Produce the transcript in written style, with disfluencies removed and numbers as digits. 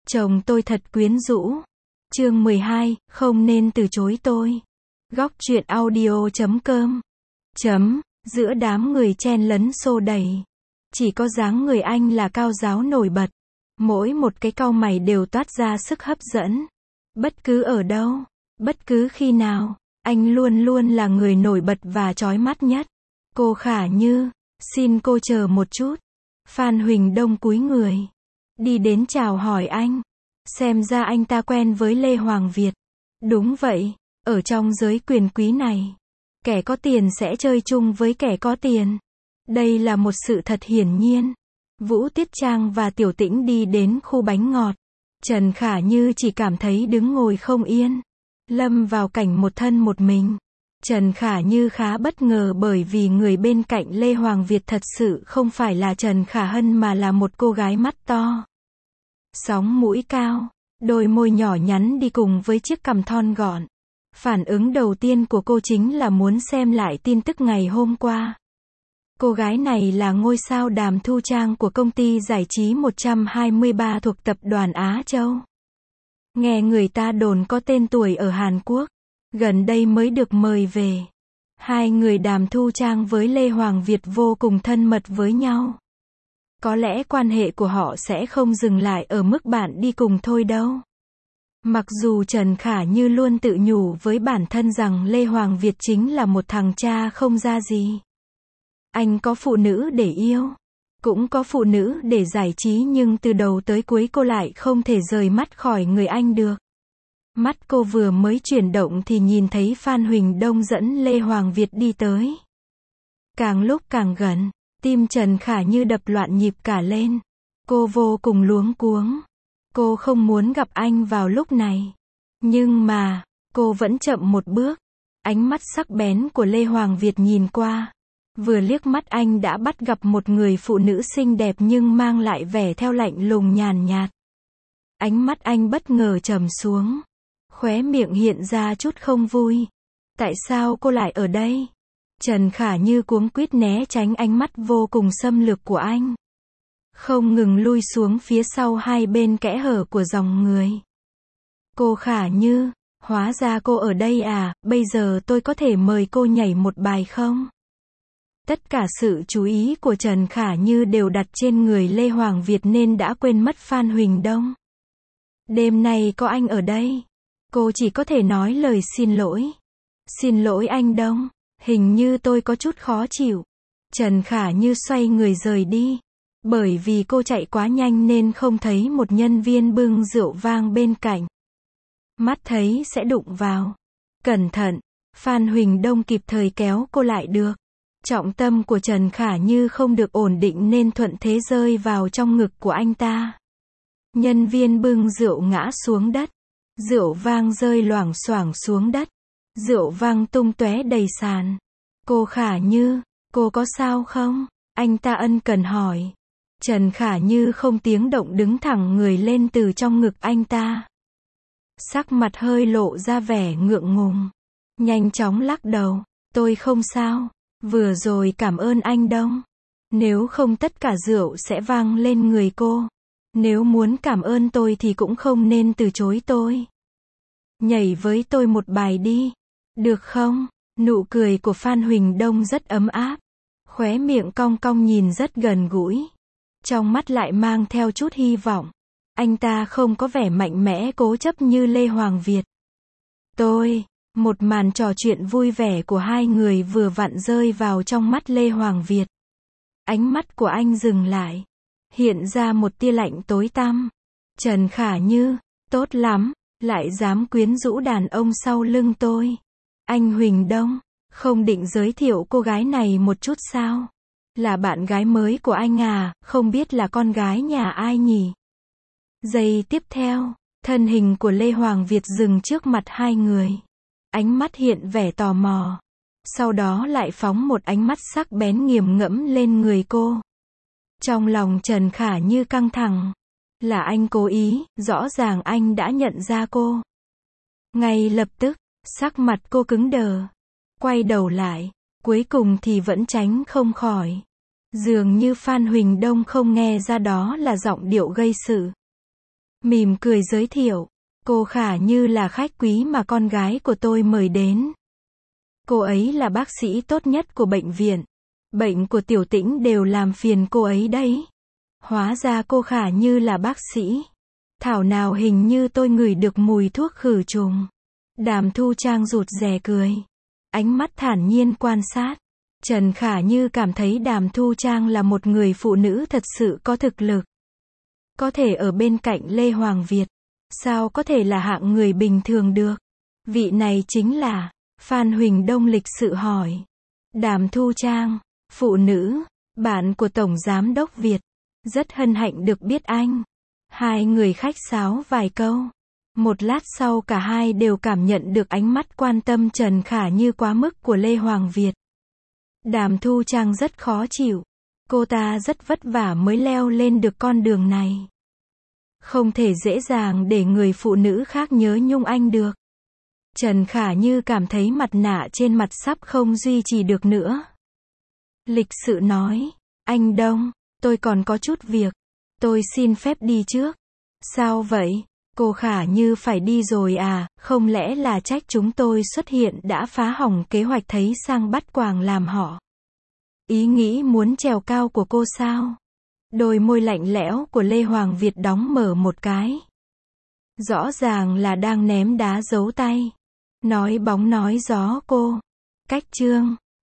Chồng tôi thật quyến rũ. Chương 12, không nên từ chối tôi. Góc truyện audio.com. Giữa đám người chen lấn xô đẩy. Chỉ có dáng người anh là cao ráo nổi bật. Mỗi một cái cau mày đều toát ra sức hấp dẫn. Bất cứ ở đâu, bất cứ khi nào, anh luôn luôn là người nổi bật và chói mắt nhất. Cô Khả Như, xin cô chờ một chút. Phan Huỳnh Đông cúi người, đi đến chào hỏi anh. Xem ra anh ta quen với Lê Hoàng Việt. Đúng vậy, ở trong giới quyền quý này, kẻ có tiền sẽ chơi chung với kẻ có tiền. Đây là một sự thật hiển nhiên. Vũ Tiết Trang và Tiểu Tĩnh đi đến khu bánh ngọt. Trần Khả Như chỉ cảm thấy đứng ngồi không yên, lâm vào cảnh một thân một mình. Trần Khả Như khá bất ngờ bởi vì người bên cạnh Lê Hoàng Việt thật sự không phải là Trần Khả Hân mà là một cô gái mắt to, sóng mũi cao, đôi môi nhỏ nhắn đi cùng với chiếc cằm thon gọn. Phản ứng đầu tiên của cô chính là muốn xem lại tin tức ngày hôm qua. Cô gái này là ngôi sao Đàm Thu Trang của công ty giải trí 123 thuộc tập đoàn Á Châu. Nghe người ta đồn có tên tuổi ở Hàn Quốc, gần đây mới được mời về. Hai người Đàm Thu Trang với Lê Hoàng Việt vô cùng thân mật với nhau. Có lẽ quan hệ của họ sẽ không dừng lại ở mức bạn đi cùng thôi đâu. Mặc dù Trần Khả Như luôn tự nhủ với bản thân rằng Lê Hoàng Việt chính là một thằng cha không ra gì. Anh có phụ nữ để yêu, cũng có phụ nữ để giải trí, nhưng từ đầu tới cuối cô lại không thể rời mắt khỏi người anh được. Mắt cô vừa mới chuyển động thì nhìn thấy Phan Huỳnh Đông dẫn Lê Hoàng Việt đi tới. Càng lúc càng gần, tim Trần Khả Như đập loạn nhịp cả lên. Cô vô cùng luống cuống. Cô không muốn gặp anh vào lúc này. Nhưng mà, cô vẫn chậm một bước. Ánh mắt sắc bén của Lê Hoàng Việt nhìn qua. Vừa liếc mắt anh đã bắt gặp một người phụ nữ xinh đẹp nhưng mang lại vẻ theo lạnh lùng nhàn nhạt. Ánh mắt anh bất ngờ trầm xuống. Khóe miệng hiện ra chút không vui. Tại sao cô lại ở đây? Trần Khả Như cuống quýt né tránh ánh mắt vô cùng xâm lược của anh. Không ngừng lui xuống phía sau hai bên kẽ hở của dòng người. Cô Khả Như, hóa ra cô ở đây à, bây giờ tôi có thể mời cô nhảy một bài không? Tất cả sự chú ý của Trần Khả Như đều đặt trên người Lê Hoàng Việt nên đã quên mất Phan Huỳnh Đông. Đêm nay có anh ở đây. Cô chỉ có thể nói lời xin lỗi. Xin lỗi anh Đông, hình như tôi có chút khó chịu. Trần Khả Như xoay người rời đi. Bởi vì cô chạy quá nhanh nên không thấy một nhân viên bưng rượu vang bên cạnh. Mắt thấy sẽ đụng vào. Cẩn thận, Phan Huỳnh Đông kịp thời kéo cô lại được. Trọng tâm của Trần Khả Như không được ổn định nên thuận thế rơi vào trong ngực của anh ta. Nhân viên bưng rượu ngã xuống đất. Rượu vang rơi loảng xoảng xuống đất. Rượu vang tung tóe đầy sàn. Cô Khả Như, cô có sao không? Anh ta ân cần hỏi. Trần Khả Như không tiếng động đứng thẳng người lên từ trong ngực anh ta. Sắc mặt hơi lộ ra vẻ ngượng ngùng. Nhanh chóng lắc đầu. Tôi không sao. Vừa rồi cảm ơn anh Đông. Nếu không tất cả rượu sẽ vang lên người cô. Nếu muốn cảm ơn tôi thì cũng không nên từ chối tôi. Nhảy với tôi một bài đi. Được không? Nụ cười của Phan Huỳnh Đông rất ấm áp. Khóe miệng cong cong nhìn rất gần gũi. Trong mắt lại mang theo chút hy vọng. Anh ta không có vẻ mạnh mẽ cố chấp như Lê Hoàng Việt. Một màn trò chuyện vui vẻ của hai người vừa vặn rơi vào trong mắt Lê Hoàng Việt. Ánh mắt của anh dừng lại. Hiện ra một tia lạnh tối tăm. Trần Khả Như, tốt lắm, lại dám quyến rũ đàn ông sau lưng tôi. Anh Huỳnh Đông, không định giới thiệu cô gái này một chút sao? Là bạn gái mới của anh à, không biết là con gái nhà ai nhỉ? Giây tiếp theo, thân hình của Lê Hoàng Việt dừng trước mặt hai người. Ánh mắt hiện vẻ tò mò. Sau đó lại phóng một ánh mắt sắc bén nghiền ngẫm lên người cô. Trong lòng Trần Khả Như căng thẳng. Là anh cố ý, rõ ràng anh đã nhận ra cô. Ngay lập tức, sắc mặt cô cứng đờ. Quay đầu lại, cuối cùng thì vẫn tránh không khỏi. Dường như Phan Huỳnh Đông không nghe ra đó là giọng điệu gây sự. Mỉm cười giới thiệu. Cô Khả Như là khách quý mà con gái của tôi mời đến. Cô ấy là bác sĩ tốt nhất của bệnh viện. Bệnh của Tiểu Tĩnh đều làm phiền cô ấy đấy. Hóa ra cô Khả Như là bác sĩ. Thảo nào hình như tôi ngửi được mùi thuốc khử trùng. Đàm Thu Trang rụt rè cười. Ánh mắt thản nhiên quan sát. Trần Khả Như cảm thấy Đàm Thu Trang là một người phụ nữ thật sự có thực lực. Có thể ở bên cạnh Lê Hoàng Việt. Sao có thể là hạng người bình thường được? Vị này chính là... Phan Huỳnh Đông lịch sự hỏi. Đàm Thu Trang, phụ nữ, bạn của Tổng Giám đốc Việt. Rất hân hạnh được biết anh. Hai người khách sáo vài câu. Một lát sau cả hai đều cảm nhận được ánh mắt quan tâm Trần Khả Như quá mức của Lê Hoàng Việt. Đàm Thu Trang rất khó chịu. Cô ta rất vất vả mới leo lên được con đường này. Không thể dễ dàng để người phụ nữ khác nhớ nhung anh được. Trần Khả Như cảm thấy mặt nạ trên mặt sắp không duy trì được nữa. Lịch sự nói, anh Đông, tôi còn có chút việc. Tôi xin phép đi trước. Sao vậy? Cô Khả Như phải đi rồi à, không lẽ là trách chúng tôi xuất hiện đã phá hỏng kế hoạch thấy sang bắt quàng làm họ? Ý nghĩ muốn trèo cao của cô sao? Đôi môi lạnh lẽo của Lê Hoàng Việt đóng mở một cái. Rõ ràng là đang ném đá giấu tay. Nói bóng nói gió cô. Cách chương